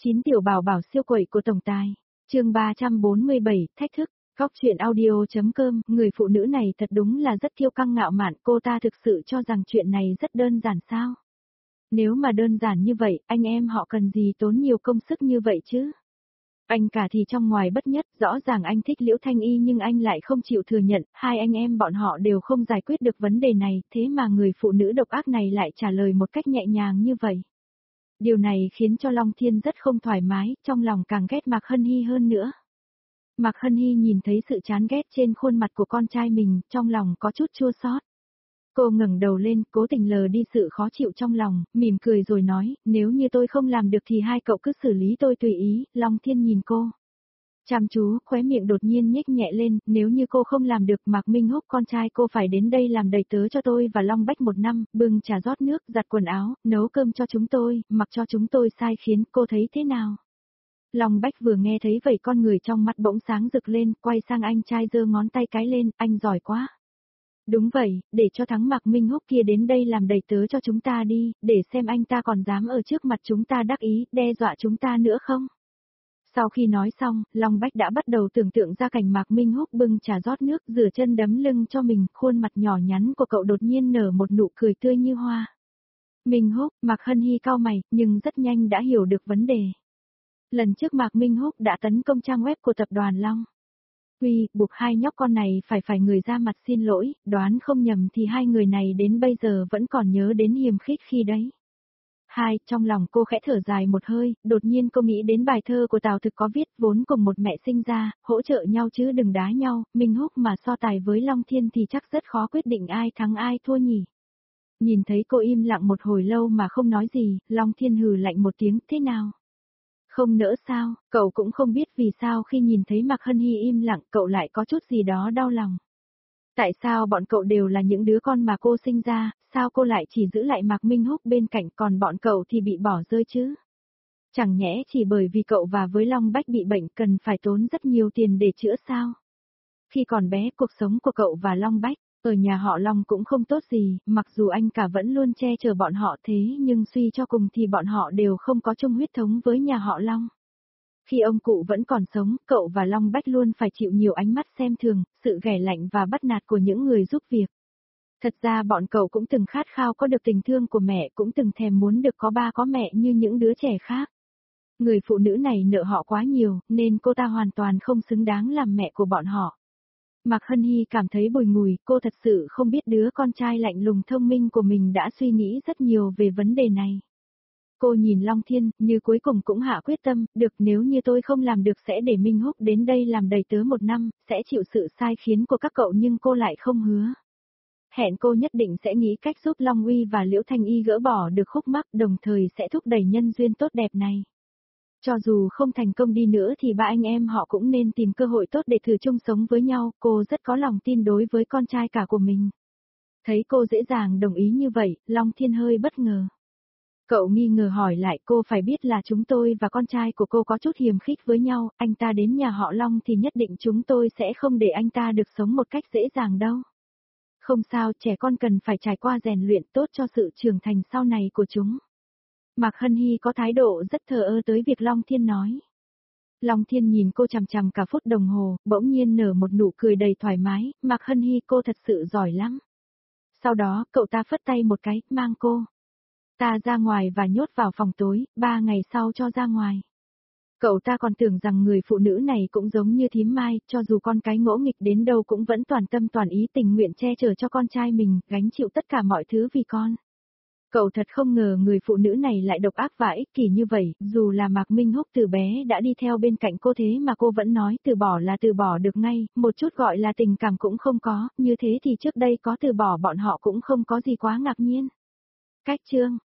9 tiểu bảo bảo siêu quậy của tổng tài. Chương 347, thách thức. Góc truyện audio.com, người phụ nữ này thật đúng là rất kiêu căng ngạo mạn, cô ta thực sự cho rằng chuyện này rất đơn giản sao? Nếu mà đơn giản như vậy, anh em họ cần gì tốn nhiều công sức như vậy chứ? Anh cả thì trong ngoài bất nhất, rõ ràng anh thích Liễu Thanh Y nhưng anh lại không chịu thừa nhận, hai anh em bọn họ đều không giải quyết được vấn đề này, thế mà người phụ nữ độc ác này lại trả lời một cách nhẹ nhàng như vậy. Điều này khiến cho Long Thiên rất không thoải mái, trong lòng càng ghét Mạc Hân Hy hơn nữa. Mạc Hân Hy nhìn thấy sự chán ghét trên khuôn mặt của con trai mình, trong lòng có chút chua xót. Cô ngẩng đầu lên, cố tình lờ đi sự khó chịu trong lòng, mỉm cười rồi nói, nếu như tôi không làm được thì hai cậu cứ xử lý tôi tùy ý. Long Thiên nhìn cô. Chăm chú, khóe miệng đột nhiên nhếch nhẹ lên, nếu như cô không làm được, Mạc Minh Húc con trai cô phải đến đây làm đầy tớ cho tôi và Long Bách 1 năm, bưng trà rót nước, giặt quần áo, nấu cơm cho chúng tôi, mặc cho chúng tôi sai khiến, cô thấy thế nào? Long Bách vừa nghe thấy vậy con người trong mắt bỗng sáng rực lên, quay sang anh trai giơ ngón tay cái lên, anh giỏi quá. Đúng vậy, để cho thắng Mạc Minh Húc kia đến đây làm đầy tớ cho chúng ta đi, để xem anh ta còn dám ở trước mặt chúng ta đắc ý, đe dọa chúng ta nữa không? Sau khi nói xong, Long Bách đã bắt đầu tưởng tượng ra cảnh Mạc Minh Húc bưng trà rót nước rửa chân đấm lưng cho mình, khuôn mặt nhỏ nhắn của cậu đột nhiên nở một nụ cười tươi như hoa. Minh Húc, Mạc Hân Hy cau mày, nhưng rất nhanh đã hiểu được vấn đề. Lần trước Mạc Minh Húc đã tấn công trang web của tập đoàn Long Huy, buộc hai nhóc con này phải người ra mặt xin lỗi, đoán không nhầm thì hai người này đến bây giờ vẫn còn nhớ đến hiềm khích khi đấy. Trong lòng cô khẽ thở dài một hơi, đột nhiên cô nghĩ đến bài thơ của Tào Thực có viết, vốn cùng một mẹ sinh ra, hỗ trợ nhau chứ đừng đá nhau, Minh Húc mà so tài với Long Thiên thì chắc rất khó quyết định ai thắng ai thua nhỉ. Nhìn thấy cô im lặng một hồi lâu mà không nói gì, Long Thiên hừ lạnh một tiếng, thế nào? Không nỡ sao, cậu cũng không biết vì sao khi nhìn thấy Mạc Hân Hy im lặng cậu lại có chút gì đó đau lòng. Tại sao bọn cậu đều là những đứa con mà cô sinh ra, sao cô lại chỉ giữ lại Mạc Minh Húc bên cạnh còn bọn cậu thì bị bỏ rơi chứ? Chẳng nhẽ chỉ bởi vì cậu và với Long Bách bị bệnh cần phải tốn rất nhiều tiền để chữa sao? Khi còn bé cuộc sống của cậu và Long Bách, ở nhà họ Long cũng không tốt gì, mặc dù anh cả vẫn luôn che chở bọn họ thế nhưng suy cho cùng thì bọn họ đều không có chung huyết thống với nhà họ Long. Khi ông cụ vẫn còn sống, cậu và Long Bách luôn phải chịu nhiều ánh mắt xem thường, sự ghẻ lạnh và bắt nạt của những người giúp việc. Thật ra bọn cậu cũng từng khát khao có được tình thương của mẹ, cũng từng thèm muốn được có ba có mẹ như những đứa trẻ khác. Người phụ nữ này nợ họ quá nhiều, nên cô ta hoàn toàn không xứng đáng làm mẹ của bọn họ. Mạc Hân Hy cảm thấy bùi ngùi, cô thật sự không biết đứa con trai lạnh lùng thông minh của mình đã suy nghĩ rất nhiều về vấn đề này. Cô nhìn Long Thiên, như cuối cùng cũng hạ quyết tâm, được nếu như tôi không làm được sẽ để Minh Húc đến đây làm đầy tớ 1 năm, sẽ chịu sự sai khiến của các cậu nhưng cô lại không hứa. Hẹn cô nhất định sẽ nghĩ cách giúp Long Uy và Liễu Thanh Y gỡ bỏ được khúc mắc đồng thời sẽ thúc đẩy nhân duyên tốt đẹp này. Cho dù không thành công đi nữa thì ba anh em họ cũng nên tìm cơ hội tốt để thử chung sống với nhau, cô rất có lòng tin đối với con trai cả của mình. Thấy cô dễ dàng đồng ý như vậy, Long Thiên hơi bất ngờ. Cậu nghi ngờ hỏi lại cô phải biết là chúng tôi và con trai của cô có chút hiềm khích với nhau, anh ta đến nhà họ Long thì nhất định chúng tôi sẽ không để anh ta được sống một cách dễ dàng đâu. Không sao, trẻ con cần phải trải qua rèn luyện tốt cho sự trưởng thành sau này của chúng. Mạc Hân Hy có thái độ rất thờ ơ tới việc Long Thiên nói. Long Thiên nhìn cô chằm chằm cả phút đồng hồ, bỗng nhiên nở một nụ cười đầy thoải mái, Mạc Hân Hy cô thật sự giỏi lắm. Sau đó, cậu ta phất tay một cái, mang cô ta ra ngoài và nhốt vào phòng tối, 3 ngày sau cho ra ngoài. Cậu ta còn tưởng rằng người phụ nữ này cũng giống như thím Mai, cho dù con cái ngỗ nghịch đến đâu cũng vẫn toàn tâm toàn ý tình nguyện che chở cho con trai mình, gánh chịu tất cả mọi thứ vì con. Cậu thật không ngờ người phụ nữ này lại độc ác và ích kỷ như vậy, dù là Mạc Minh Húc từ bé đã đi theo bên cạnh cô thế mà cô vẫn nói từ bỏ là từ bỏ được ngay, một chút gọi là tình cảm cũng không có, như thế thì trước đây có từ bỏ bọn họ cũng không có gì quá ngạc nhiên. Cách chương